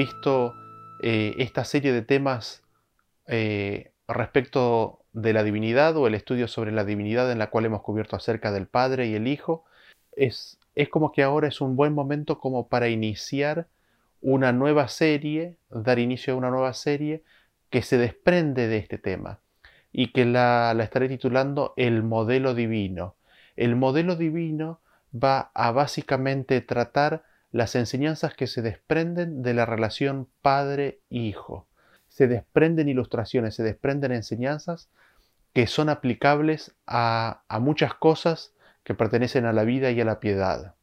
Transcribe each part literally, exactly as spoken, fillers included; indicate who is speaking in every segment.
Speaker 1: visto eh, esta serie de temas eh, respecto de la divinidad o el estudio sobre la divinidad en la cual hemos cubierto acerca del Padre y el Hijo, es, es como que ahora es un buen momento como para iniciar una nueva serie, dar inicio a una nueva serie que se desprende de este tema y que la, la estaré titulando El modelo divino. El modelo divino va a básicamente tratar las enseñanzas que se desprenden de la relación padre-hijo. Se desprenden ilustraciones, se desprenden enseñanzas que son aplicables a, a muchas cosas que pertenecen a la vida y a la piedad.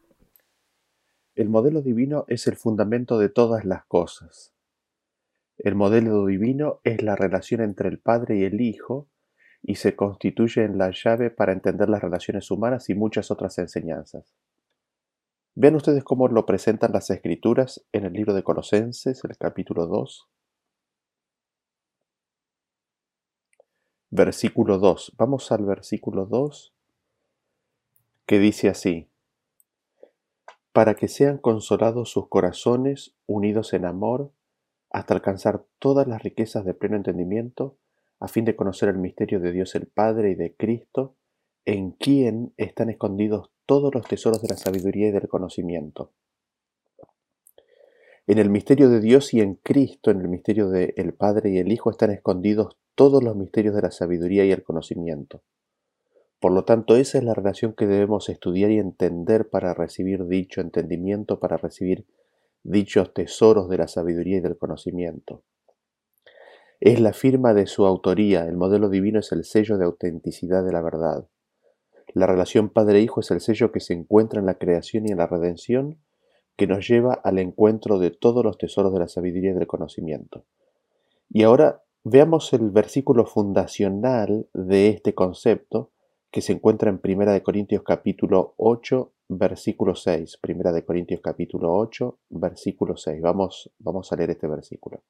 Speaker 1: El modelo divino es el fundamento de todas las cosas. El modelo divino es la relación entre el Padre y el Hijo y se constituye en la llave para entender las relaciones humanas y muchas otras enseñanzas. Vean ustedes cómo lo presentan las Escrituras en el libro de Colosenses, el capítulo dos, versículo dos. Vamos al versículo dos, que dice así: para que sean consolados sus corazones unidos en amor, hasta alcanzar todas las riquezas de pleno entendimiento, a fin de conocer el misterio de Dios el Padre y de Cristo, en quien están escondidos todos los tesoros de la sabiduría y del conocimiento. En el misterio de Dios y en Cristo, en el misterio del Padre y el Hijo, están escondidos todos los misterios de la sabiduría y el conocimiento. Por lo tanto, esa es la relación que debemos estudiar y entender para recibir dicho entendimiento, para recibir dichos tesoros de la sabiduría y del conocimiento. Es la firma de su autoría, el modelo divino es el sello de autenticidad de la verdad. La relación padre-hijo es el sello que se encuentra en la creación y en la redención, que nos lleva al encuentro de todos los tesoros de la sabiduría y del conocimiento. Y ahora veamos el versículo fundacional de este concepto, que se encuentra en Primera de Corintios capítulo ocho, versículo seis. Primera de Corintios capítulo ocho, versículo seis. Vamos, vamos a leer este versículo.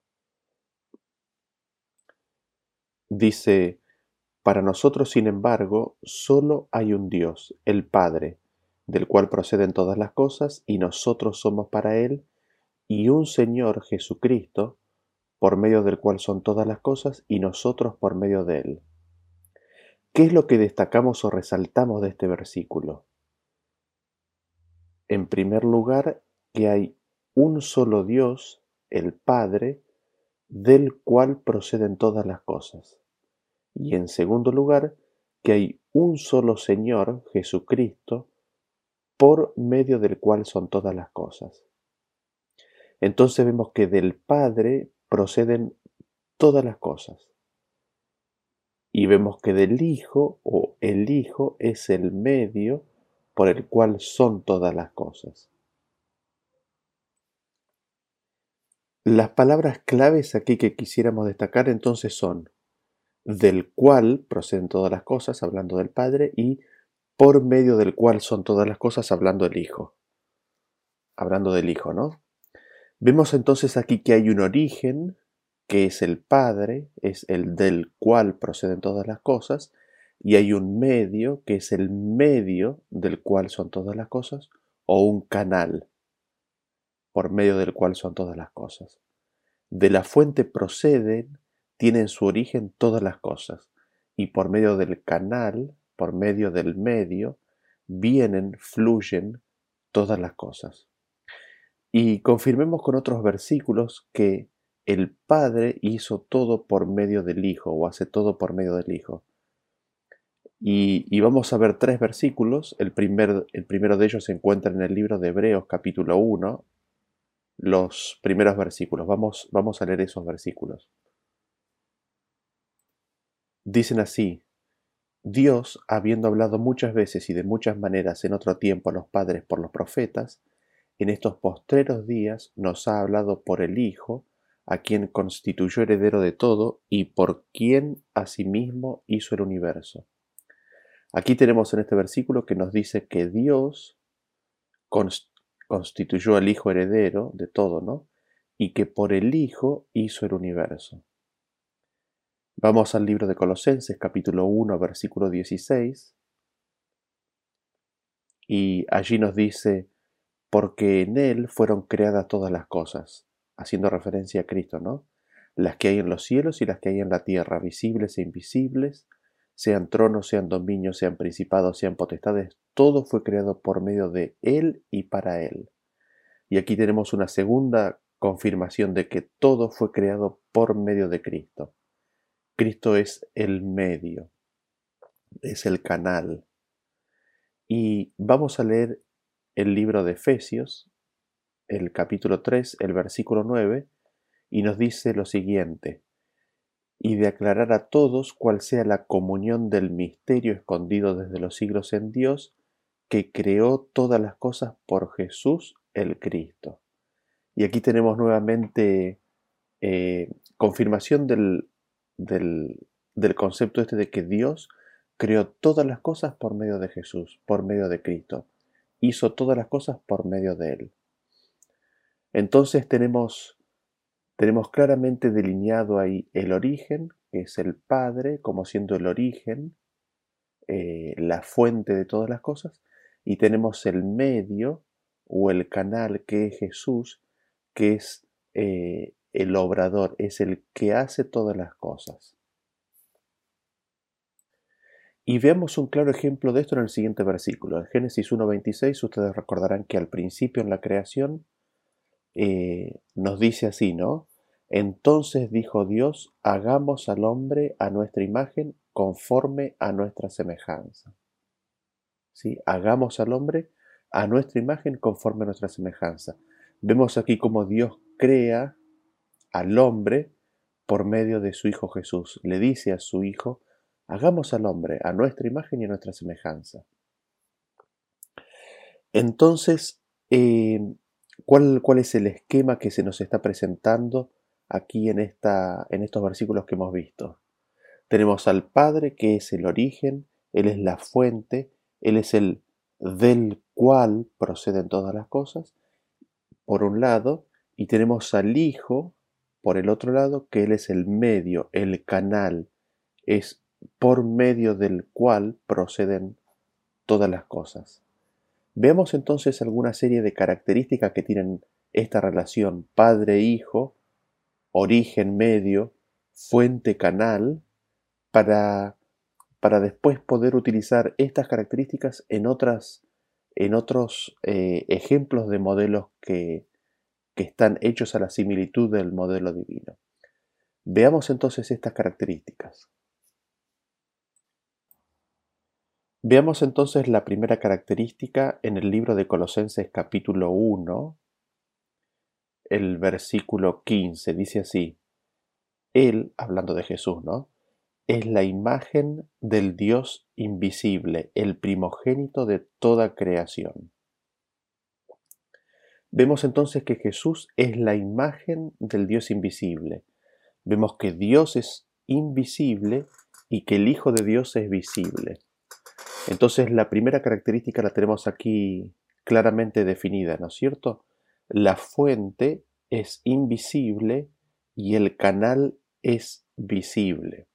Speaker 1: Dice: para nosotros, sin embargo, solo hay un Dios, el Padre, del cual proceden todas las cosas, y nosotros somos para Él, y un Señor Jesucristo, por medio del cual son todas las cosas, y nosotros por medio de Él. ¿Qué es lo que destacamos o resaltamos de este versículo? En primer lugar, que hay un solo Dios, el Padre, del cual proceden todas las cosas. Y en segundo lugar, que hay un solo Señor, Jesucristo, por medio del cual son todas las cosas. Entonces vemos que del Padre proceden todas las cosas. Y vemos que del Hijo, o el Hijo, es el medio por el cual son todas las cosas. Las palabras claves aquí que quisiéramos destacar entonces son: del cual proceden todas las cosas, hablando del Padre, y por medio del cual son todas las cosas, hablando del Hijo. Hablando del Hijo, ¿no? Vemos entonces aquí que hay un origen, que es el Padre, es el del cual proceden todas las cosas, y hay un medio, que es el medio del cual son todas las cosas, o un canal, por medio del cual son todas las cosas. De la fuente proceden, tienen su origen todas las cosas, y por medio del canal, por medio del medio, vienen, fluyen todas las cosas. Y confirmemos con otros versículos que el Padre hizo todo por medio del Hijo, o hace todo por medio del Hijo. Y, y vamos a ver tres versículos. El, primer, el primero de ellos se encuentra en el libro de Hebreos capítulo uno, los primeros versículos. Vamos, vamos a leer esos versículos. Dicen así: Dios, habiendo hablado muchas veces y de muchas maneras en otro tiempo a los padres por los profetas, en estos postreros días nos ha hablado por el Hijo, a quien constituyó heredero de todo y por quien asimismo hizo el universo. Aquí tenemos en este versículo que nos dice que Dios constituyó al Hijo heredero de todo, ¿no? Y que por el Hijo hizo el universo. Vamos al libro de Colosenses, capítulo uno, versículo dieciséis, y allí nos dice: porque en Él fueron creadas todas las cosas, haciendo referencia a Cristo, ¿no? Las que hay en los cielos y las que hay en la tierra, visibles e invisibles, sean tronos, sean dominios, sean principados, sean potestades, todo fue creado por medio de Él y para Él. Y aquí tenemos una segunda confirmación de que todo fue creado por medio de Cristo. Cristo es el medio, es el canal. Y vamos a leer el libro de Efesios, el capítulo tres, el versículo nueve, y nos dice lo siguiente: y de aclarar a todos cuál sea la comunión del misterio escondido desde los siglos en Dios, que creó todas las cosas por Jesús el Cristo. Y aquí tenemos nuevamente eh, confirmación del, del, del concepto este de que Dios creó todas las cosas por medio de Jesús, por medio de Cristo. Hizo todas las cosas por medio de Él. Entonces tenemos, tenemos claramente delineado ahí el origen, que es el Padre, como siendo el origen, eh, la fuente de todas las cosas, y tenemos el medio o el canal, que es Jesús, que es eh, el obrador, es el que hace todas las cosas. Y veamos un claro ejemplo de esto en el siguiente versículo. En Génesis uno veintiséis, ustedes recordarán que al principio en la creación eh, nos dice así, ¿no? Entonces dijo Dios, hagamos al hombre a nuestra imagen conforme a nuestra semejanza. ¿Sí? Hagamos al hombre a nuestra imagen conforme a nuestra semejanza. Vemos aquí cómo Dios crea al hombre por medio de su Hijo Jesús. Le dice a su Hijo, hagamos al hombre a nuestra imagen y a nuestra semejanza. Entonces, eh, ¿cuál, ¿cuál es el esquema que se nos está presentando aquí en, esta, en estos versículos que hemos visto? Tenemos al Padre, que es el origen, Él es la fuente, Él es el del cual proceden todas las cosas, por un lado, y tenemos al Hijo, por el otro lado, que Él es el medio, el canal, es por medio del cual proceden todas las cosas. Veamos entonces alguna serie de características que tienen esta relación Padre-Hijo, origen, medio, fuente, canal, para, para después poder utilizar estas características en, otras, en otros eh, ejemplos de modelos que, que están hechos a la similitud del modelo divino. Veamos entonces estas características. Veamos entonces la primera característica en el libro de Colosenses capítulo uno, el versículo quince, dice así: Él, hablando de Jesús, ¿no? Es la imagen del Dios invisible, el primogénito de toda creación. Vemos entonces que Jesús es la imagen del Dios invisible. Vemos que Dios es invisible y que el Hijo de Dios es visible. Entonces la primera característica la tenemos aquí claramente definida, ¿no es cierto? La fuente es invisible y el canal es visible.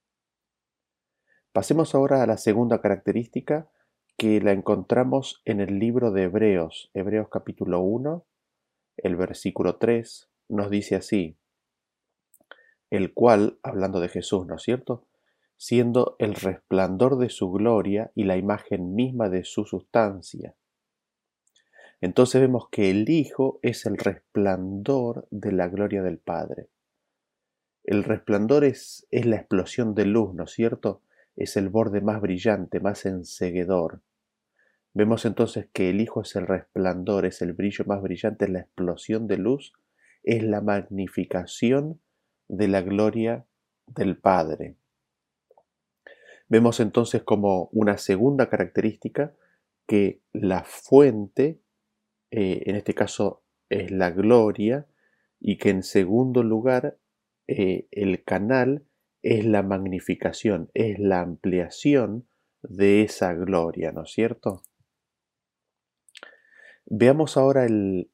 Speaker 1: Pasemos ahora a la segunda característica, que la encontramos en el libro de Hebreos. Hebreos capítulo uno, el versículo tres, nos dice así: el cual, hablando de Jesús, ¿no es cierto?, siendo el resplandor de su gloria y la imagen misma de su sustancia. Entonces vemos que el Hijo es el resplandor de la gloria del Padre. El resplandor es, es la explosión de luz, ¿no es cierto? Es el borde más brillante, más enceguedor. Vemos entonces que el Hijo es el resplandor, es el brillo más brillante, es la explosión de luz, es la magnificación de la gloria del Padre. Vemos entonces como una segunda característica que la fuente, eh, en este caso es la gloria, y que en segundo lugar eh, el canal es la magnificación, es la ampliación de esa gloria, ¿no es cierto? Veamos ahora el,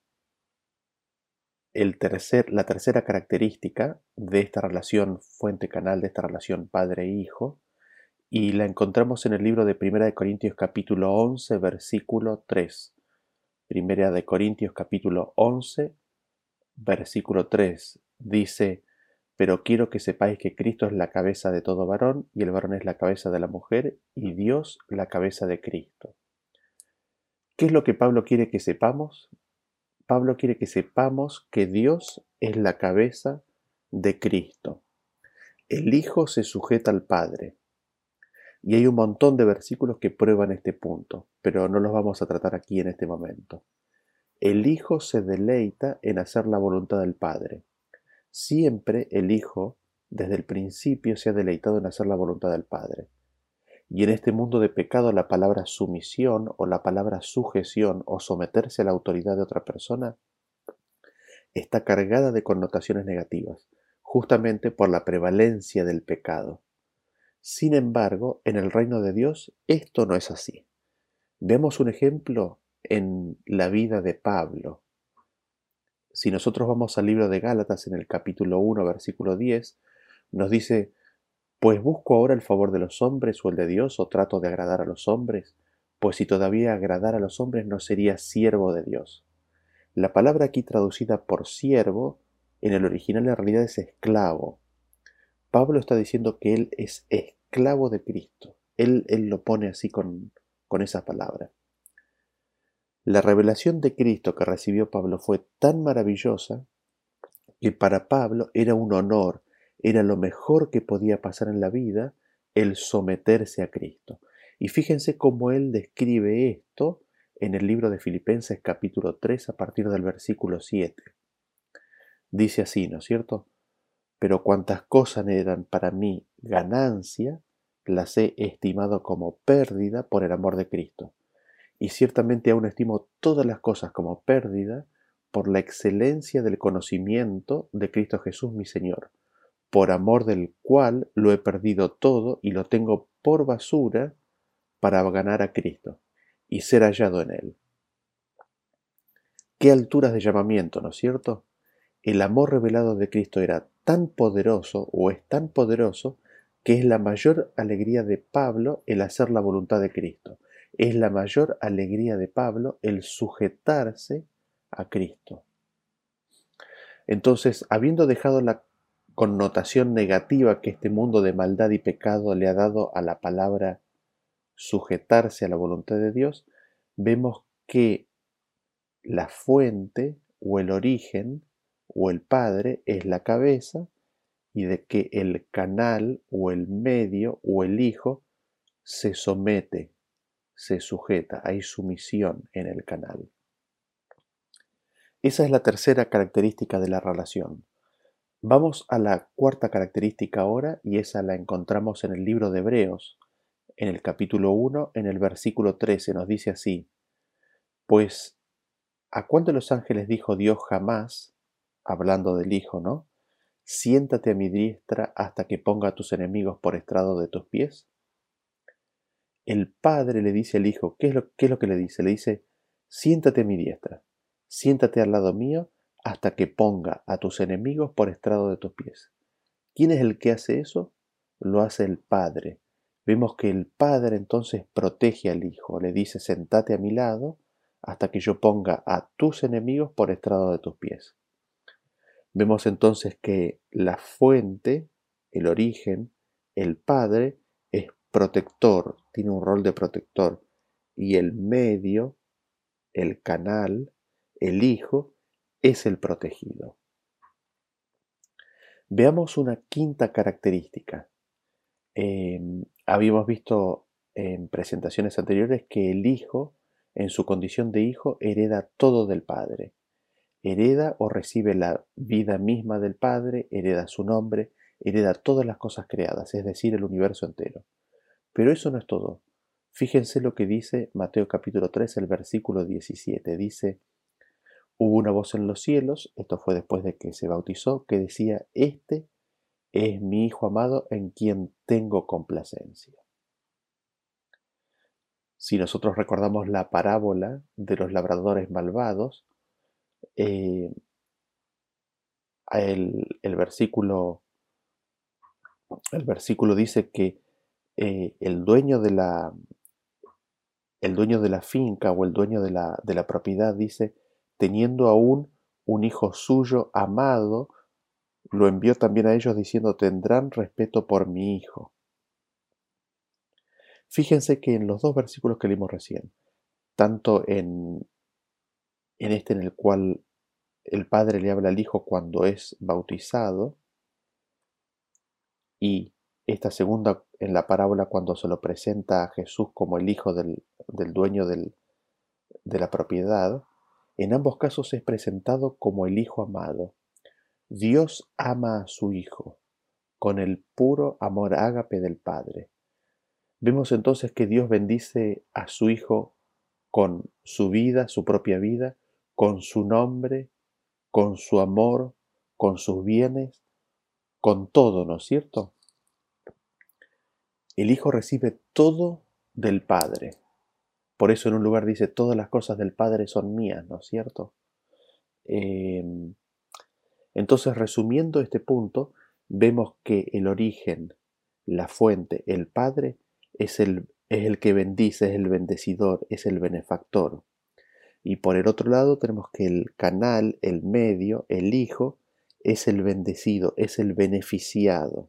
Speaker 1: el tercer, la tercera característica de esta relación fuente-canal, de esta relación padre-hijo, y la encontramos en el libro de Primera de Corintios capítulo once, versículo tres. Primera de Corintios capítulo once, versículo tres, dice: pero quiero que sepáis que Cristo es la cabeza de todo varón, y el varón es la cabeza de la mujer, y Dios la cabeza de Cristo. ¿Qué es lo que Pablo quiere que sepamos? Pablo quiere que sepamos que Dios es la cabeza de Cristo. El Hijo se sujeta al Padre. Y hay un montón de versículos que prueban este punto, pero no los vamos a tratar aquí en este momento. El Hijo se deleita en hacer la voluntad del Padre. Siempre el Hijo, desde el principio, se ha deleitado en hacer la voluntad del Padre. Y en este mundo de pecado, la palabra sumisión o la palabra sujeción o someterse a la autoridad de otra persona está cargada de connotaciones negativas, justamente por la prevalencia del pecado. Sin embargo, en el reino de Dios esto no es así. Vemos un ejemplo en la vida de Pablo. Si nosotros vamos al libro de Gálatas en el capítulo uno, versículo diez, nos dice: ¿pues busco ahora el favor de los hombres o el de Dios, o trato de agradar a los hombres? Pues si todavía agradara a los hombres, no sería siervo de Dios. La palabra aquí traducida por siervo, en el original en realidad es esclavo. Pablo está diciendo que él es esclavo de Cristo. Él, él lo pone así con, con esa palabra. La revelación de Cristo que recibió Pablo fue tan maravillosa que para Pablo era un honor, era lo mejor que podía pasar en la vida, el someterse a Cristo. Y fíjense cómo él describe esto en el libro de Filipenses capítulo tres a partir del versículo siete. Dice así, ¿no es cierto? Pero cuantas cosas eran para mí ganancia, las he estimado como pérdida por el amor de Cristo. Y ciertamente aún estimo todas las cosas como pérdida por la excelencia del conocimiento de Cristo Jesús mi Señor, por amor del cual lo he perdido todo y lo tengo por basura para ganar a Cristo y ser hallado en Él. Qué alturas de llamamiento, ¿no es cierto? El amor revelado de Cristo era tan poderoso, o es tan poderoso, que es la mayor alegría de Pablo el hacer la voluntad de Cristo. Es la mayor alegría de Pablo el sujetarse a Cristo. Entonces, habiendo dejado la connotación negativa que este mundo de maldad y pecado le ha dado a la palabra sujetarse a la voluntad de Dios, vemos que la fuente o el origen o el Padre es la cabeza, y de que el canal o el medio o el Hijo se somete, se sujeta, hay sumisión en el canal. Esa es la tercera característica de la relación. Vamos a la cuarta característica ahora, y esa la encontramos en el libro de Hebreos, en el capítulo uno, en el versículo trece, nos dice así: pues, ¿a cuál de los ángeles dijo Dios jamás, hablando del Hijo, ¿no? Siéntate a mi diestra hasta que ponga a tus enemigos por estrado de tus pies? El padre le dice al hijo, ¿qué es lo, qué es lo que le dice? Le dice: siéntate a mi diestra, siéntate al lado mío hasta que ponga a tus enemigos por estrado de tus pies. ¿Quién es el que hace eso? Lo hace el padre. Vemos que el padre entonces protege al hijo, le dice: sentate a mi lado hasta que yo ponga a tus enemigos por estrado de tus pies. Vemos entonces que la fuente, el origen, el Padre, es protector, tiene un rol de protector, y el medio, el canal, el Hijo, es el protegido. Veamos una quinta característica. Eh, habíamos visto en presentaciones anteriores que el Hijo, en su condición de Hijo, hereda todo del Padre. Hereda o recibe la vida misma del Padre, hereda su nombre, hereda todas las cosas creadas, es decir, el universo entero. Pero eso no es todo. Fíjense lo que dice Mateo capítulo tres, el versículo diecisiete. Dice: hubo una voz en los cielos, esto fue después de que se bautizó, que decía: este es mi Hijo amado en quien tengo complacencia. Si nosotros recordamos la parábola de los labradores malvados, eh, el, el versículo El versículo dice que eh, el dueño de la, El dueño de la finca o el dueño de la, de la propiedad dice, teniendo aún un hijo suyo amado, lo envió también a ellos diciendo, tendrán respeto por mi hijo. Fíjense que en los dos versículos que leímos recién, tanto en, en este en el cual el padre le habla al hijo cuando es bautizado, y esta segunda en la parábola cuando se lo presenta a Jesús como el hijo del, del dueño del, de la propiedad, en ambos casos es presentado como el hijo amado. Dios ama a su hijo con el puro amor ágape del Padre. Vemos entonces que Dios bendice a su hijo con su vida, su propia vida, con su nombre, con su amor, con sus bienes, con todo, ¿no es cierto? El hijo recibe todo del Padre. Por eso en un lugar dice, todas las cosas del Padre son mías, ¿no es cierto? Eh, entonces, resumiendo este punto, vemos que el origen, la fuente, el Padre, es el, es el que bendice, es el bendecidor, es el benefactor. Y por el otro lado tenemos que el canal, el medio, el Hijo, es el bendecido, es el beneficiado.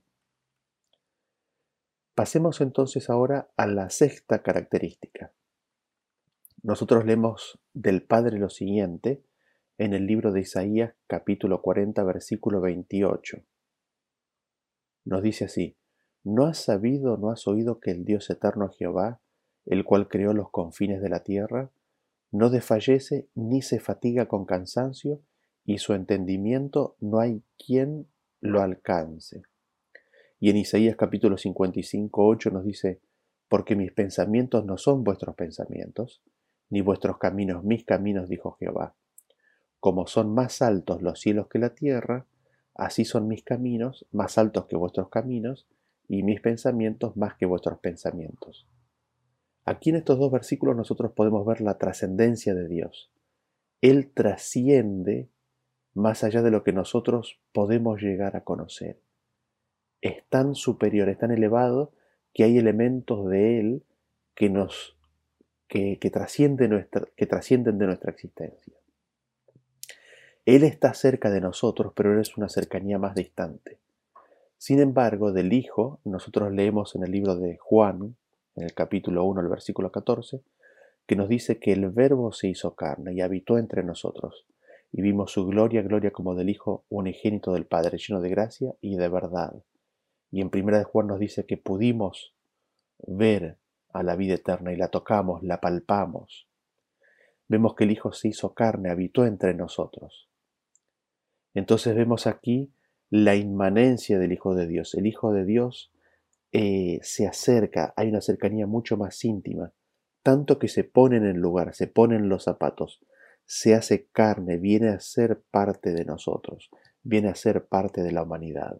Speaker 1: Pasemos entonces ahora a la sexta característica. Nosotros leemos del Padre lo siguiente en el libro de Isaías capítulo cuarenta versículo veintiocho. Nos dice así, ¿no has sabido, no has oído que el Dios eterno Jehová, el cual creó los confines de la tierra, no desfallece ni se fatiga con cansancio, y su entendimiento no hay quien lo alcance? Y en Isaías capítulo cincuenta y cinco, ocho nos dice, porque mis pensamientos no son vuestros pensamientos, ni vuestros caminos mis caminos, dijo Jehová. Como son más altos los cielos que la tierra, así son mis caminos más altos que vuestros caminos, y mis pensamientos más que vuestros pensamientos. Aquí en estos dos versículos nosotros podemos ver la trascendencia de Dios. Él trasciende más allá de lo que nosotros podemos llegar a conocer. Es tan superior, es tan elevado, que hay elementos de Él que, nos, que, que, trasciende nuestra, que trascienden de nuestra existencia. Él está cerca de nosotros, pero Él es una cercanía más distante. Sin embargo, del Hijo, nosotros leemos en el libro de Juan, en el capítulo uno, el versículo catorce, que nos dice que el Verbo se hizo carne y habitó entre nosotros, y vimos su gloria, gloria como del Hijo unigénito del Padre, lleno de gracia y de verdad. Y en primera de Juan nos dice que pudimos ver a la vida eterna y la tocamos, la palpamos. Vemos que el Hijo se hizo carne, habitó entre nosotros. Entonces vemos aquí la inmanencia del Hijo de Dios. El Hijo de Dios eh, se acerca, hay una cercanía mucho más íntima, tanto que se pone en el lugar, se pone en los zapatos, se hace carne, viene a ser parte de nosotros, viene a ser parte de la humanidad.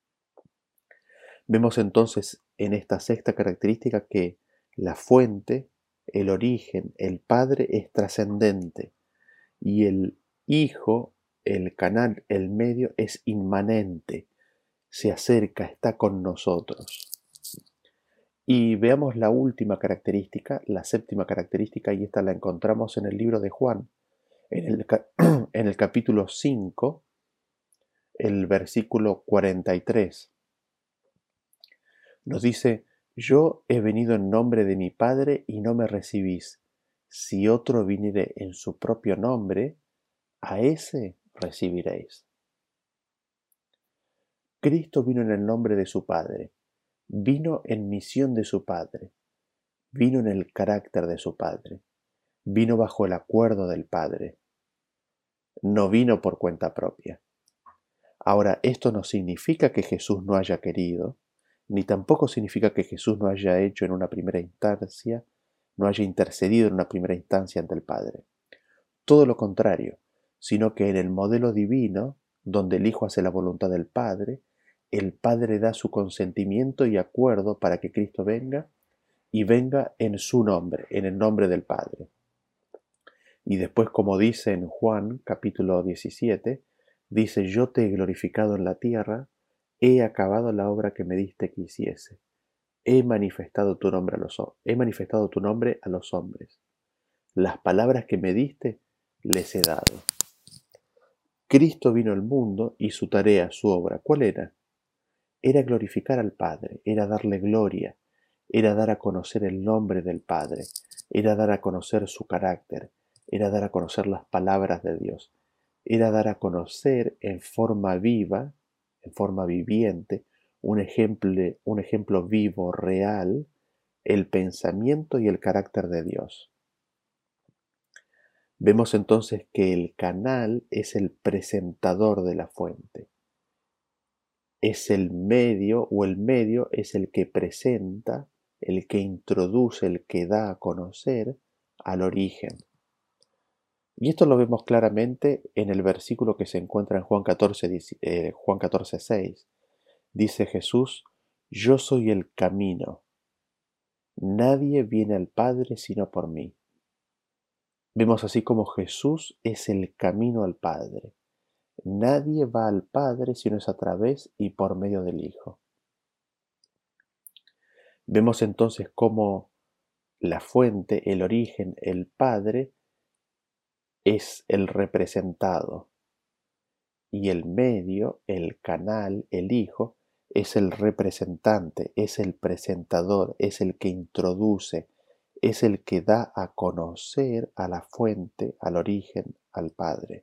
Speaker 1: Vemos entonces en esta sexta característica que la fuente, el origen, el Padre es trascendente y el Hijo, el canal, el medio es inmanente, se acerca, está con nosotros. Y veamos la última característica, la séptima característica, y esta la encontramos en el libro de Juan, en el, en el capítulo cinco, el versículo cuarenta y tres. Nos dice, yo he venido en nombre de mi Padre y no me recibís. Si otro viniere en su propio nombre, a ese recibiréis. Cristo vino en el nombre de su Padre, vino en misión de su Padre, vino en el carácter de su Padre, vino bajo el acuerdo del Padre, no vino por cuenta propia. Ahora, esto no significa que Jesús no haya querido, ni tampoco significa que Jesús no haya hecho en una primera instancia, no haya intercedido en una primera instancia ante el Padre. Todo lo contrario, sino que en el modelo divino, donde el Hijo hace la voluntad del Padre, el Padre da su consentimiento y acuerdo para que Cristo venga, y venga en su nombre, en el nombre del Padre. Y después, como dice en Juan capítulo diecisiete, dice, yo te he glorificado en la tierra, he acabado la obra que me diste que hiciese. he manifestado tu nombre a los, he manifestado tu nombre a los hombres. Las palabras que me diste les he dado. Cristo vino al mundo y su tarea, su obra, ¿cuál era? Era glorificar al Padre, era darle gloria, era dar a conocer el nombre del Padre, era dar a conocer su carácter, era dar a conocer las palabras de Dios, era dar a conocer en forma viva, en forma viviente, un ejemplo, un ejemplo vivo, real, el pensamiento y el carácter de Dios. Vemos entonces que el canal es el presentador de la fuente. Es el medio, o el medio es el que presenta, el que introduce, el que da a conocer al origen. Y esto lo vemos claramente en el versículo que se encuentra en Juan catorce, eh, Juan catorce seis. Dice Jesús: yo soy el camino. Nadie viene al Padre sino por mí. Vemos así como Jesús es el camino al Padre. Nadie va al Padre sino es a través y por medio del Hijo. Vemos entonces cómo la fuente, el origen, el Padre, es el representado, y el medio, el canal, el Hijo, es el representante, es el presentador, es el que introduce, es el que da a conocer a la fuente, al origen, al Padre.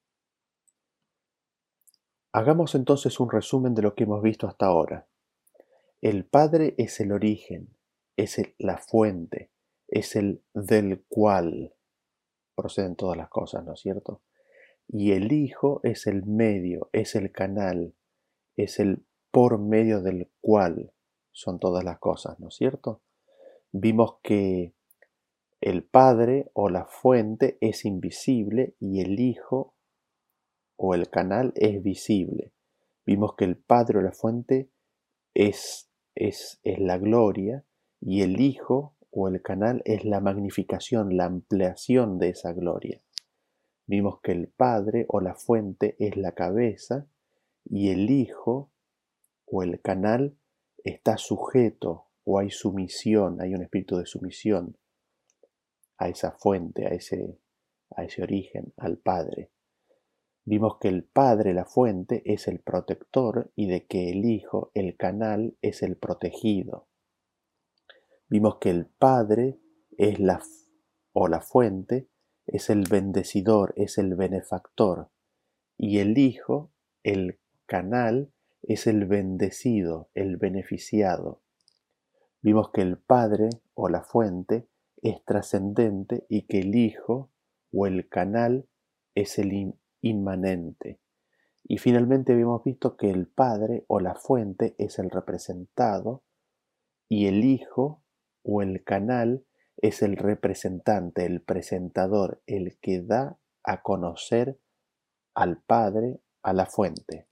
Speaker 1: Hagamos entonces un resumen de lo que hemos visto hasta ahora. El Padre es el origen, es el, la fuente, es el del cual proceden todas las cosas, ¿no es cierto? Y el Hijo es el medio, es el canal, es el por medio del cual son todas las cosas, ¿no es cierto? Vimos que el Padre o la fuente es invisible y el Hijo o el canal es visible. Vimos que el Padre o la fuente es, es, es la gloria y el Hijo o el canal es la magnificación, la ampliación de esa gloria. Vimos que el Padre o la fuente es la cabeza y el Hijo o el canal está sujeto o hay sumisión, hay un espíritu de sumisión a esa fuente, a ese, a ese origen, al Padre. Vimos que el Padre, la fuente, es el protector y de que el Hijo, el canal, es el protegido. Vimos que el Padre es la, o la fuente, es el bendecidor, es el benefactor. Y el Hijo, el canal, es el bendecido, el beneficiado. Vimos que el Padre o la fuente es trascendente y que el Hijo o el canal es el inmanente. Y finalmente habíamos visto que el Padre o la fuente es el representado y el Hijo o el canal es el representante, el presentador, el que da a conocer al Padre, a la fuente.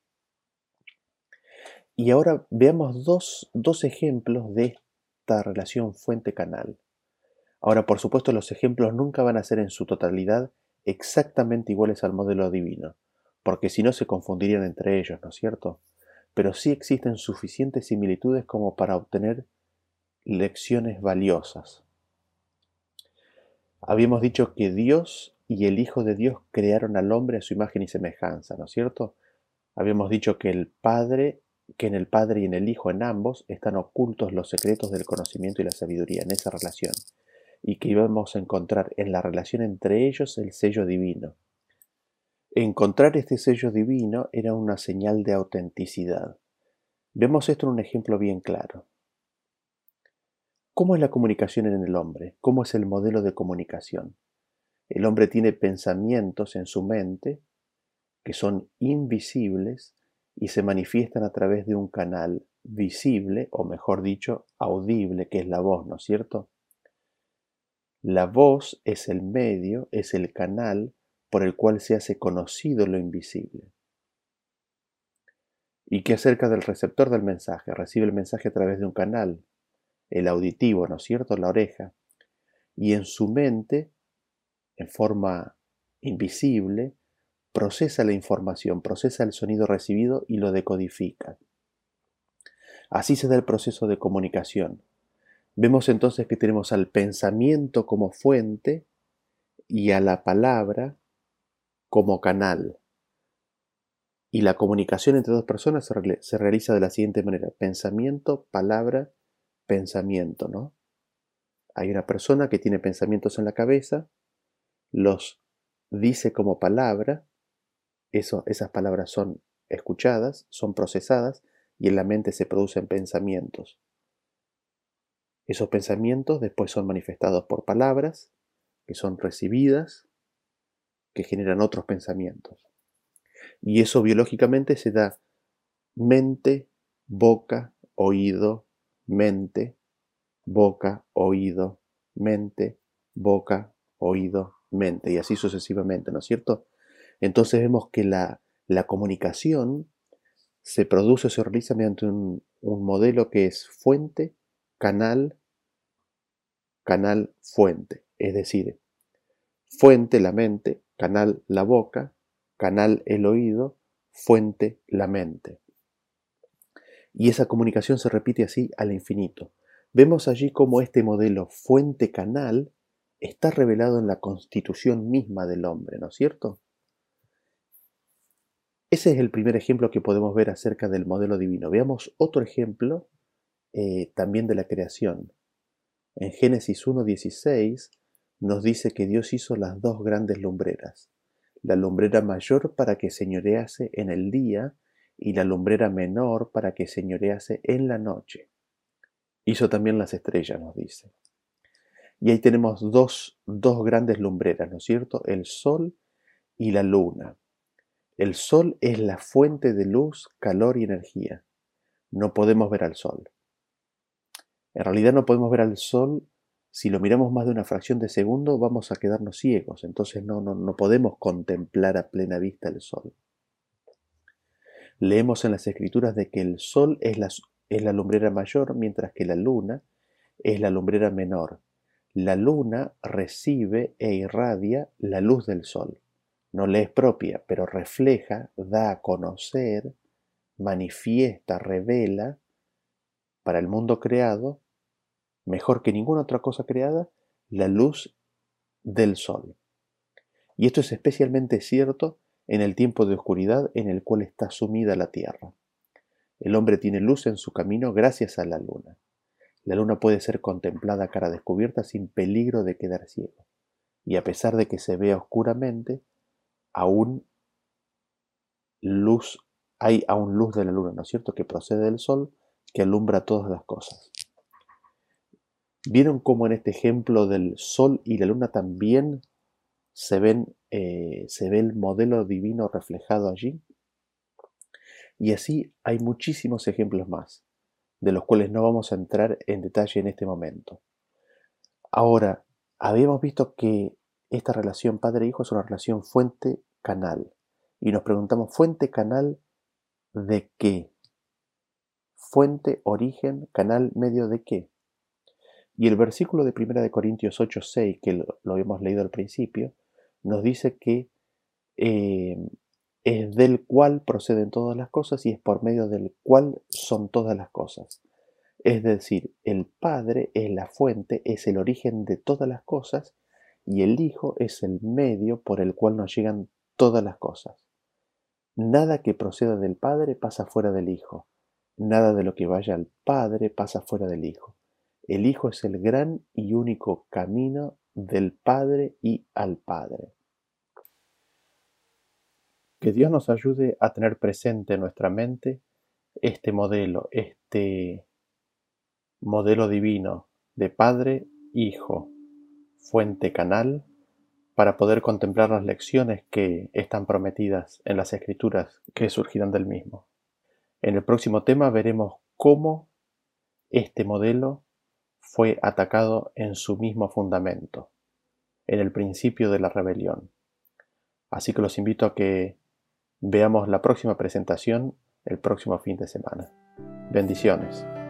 Speaker 1: Y ahora veamos dos, dos ejemplos de esta relación fuente-canal. Ahora, por supuesto, los ejemplos nunca van a ser en su totalidad exactamente iguales al modelo divino, porque si no se confundirían entre ellos, ¿no es cierto? Pero sí existen suficientes similitudes como para obtener lecciones valiosas. Habíamos dicho que Dios y el Hijo de Dios crearon al hombre a su imagen y semejanza, ¿no es cierto? Habíamos dicho que el Padre, que en el Padre y en el Hijo, en ambos, están ocultos los secretos del conocimiento y la sabiduría en esa relación, y que íbamos a encontrar en la relación entre ellos el sello divino. Encontrar este sello divino era una señal de autenticidad. Vemos esto en un ejemplo bien claro. ¿Cómo es la comunicación en el hombre? ¿Cómo es el modelo de comunicación? El hombre tiene pensamientos en su mente que son invisibles y se manifiestan a través de un canal visible, o mejor dicho, audible, que es la voz, ¿no es cierto? La voz es el medio, es el canal por el cual se hace conocido lo invisible. ¿Y qué acerca del receptor del mensaje? Recibe el mensaje a través de un canal, el auditivo, ¿no es cierto?, la oreja. Y en su mente, en forma invisible, procesa la información, procesa el sonido recibido y lo decodifica. Así se da el proceso de comunicación. Vemos entonces que tenemos al pensamiento como fuente y a la palabra como canal. Y la comunicación entre dos personas se, re se realiza de la siguiente manera: pensamiento, palabra, pensamiento, ¿no? Hay una persona que tiene pensamientos en la cabeza, los dice como palabra, eso, esas palabras son escuchadas, son procesadas y en la mente se producen pensamientos. Esos pensamientos después son manifestados por palabras que son recibidas, que generan otros pensamientos. Y eso biológicamente se da mente, boca, oído, mente, boca, oído, mente, boca, oído, mente, y así sucesivamente, ¿no es cierto? Entonces vemos que la, la comunicación se produce o se realiza mediante un, un modelo que es fuente, canal, canal, fuente. Es decir, fuente la mente, canal la boca, canal el oído, fuente la mente. Y esa comunicación se repite así al infinito. Vemos allí cómo este modelo fuente-canal está revelado en la constitución misma del hombre, ¿no es cierto? Ese es el primer ejemplo que podemos ver acerca del modelo divino. Veamos otro ejemplo eh, también de la creación. En Génesis uno dieciséis nos dice que Dios hizo las dos grandes lumbreras, la lumbrera mayor para que señorease en el día y la lumbrera menor para que señorease en la noche. Hizo también las estrellas, nos dice. Y ahí tenemos dos, dos grandes lumbreras, ¿no es cierto? El sol y la luna. El sol es la fuente de luz, calor y energía. No podemos ver al sol. En realidad no podemos ver al sol. Si lo miramos más de una fracción de segundo, vamos a quedarnos ciegos. Entonces no, no, no podemos contemplar a plena vista el sol. Leemos en las escrituras de que el sol es la, es la lumbrera mayor, mientras que la luna es la lumbrera menor. La luna recibe e irradia la luz del sol. No le es propia, pero refleja, da a conocer, manifiesta, revela para el mundo creado, mejor que ninguna otra cosa creada, la luz del sol. Y esto es especialmente cierto en el tiempo de oscuridad en el cual está sumida la tierra. El hombre tiene luz en su camino gracias a la luna. La luna puede ser contemplada a cara descubierta sin peligro de quedar ciego. Y a pesar de que se vea oscuramente, aún luz, hay aún luz de la luna, ¿no es cierto?, que procede del sol, que alumbra todas las cosas. ¿Vieron cómo en este ejemplo del sol y la luna también se, ven, eh, se ve el modelo divino reflejado allí? Y así hay muchísimos ejemplos más, de los cuales no vamos a entrar en detalle en este momento. Ahora, habíamos visto que esta relación padre-hijo es una relación fuente-canal. Y nos preguntamos, ¿fuente-canal de qué? Fuente, origen, canal, medio de qué. Y el versículo de primera de Corintios ocho seis, que lo, lo hemos leído al principio, nos dice que eh, es del cual proceden todas las cosas y es por medio del cual son todas las cosas. Es decir, el Padre es la fuente, es el origen de todas las cosas y el Hijo es el medio por el cual nos llegan todas las cosas. Nada que proceda del Padre pasa fuera del Hijo. Nada de lo que vaya al Padre pasa fuera del Hijo. El Hijo es el gran y único camino del Padre y al Padre. Que Dios nos ayude a tener presente en nuestra mente este modelo, este modelo divino de Padre, Hijo, fuente, canal, para poder contemplar las lecciones que están prometidas en las Escrituras que surgirán del mismo. En el próximo tema veremos cómo este modelo fue atacado en su mismo fundamento, en el principio de la rebelión. Así que los invito a que veamos la próxima presentación el próximo fin de semana. Bendiciones.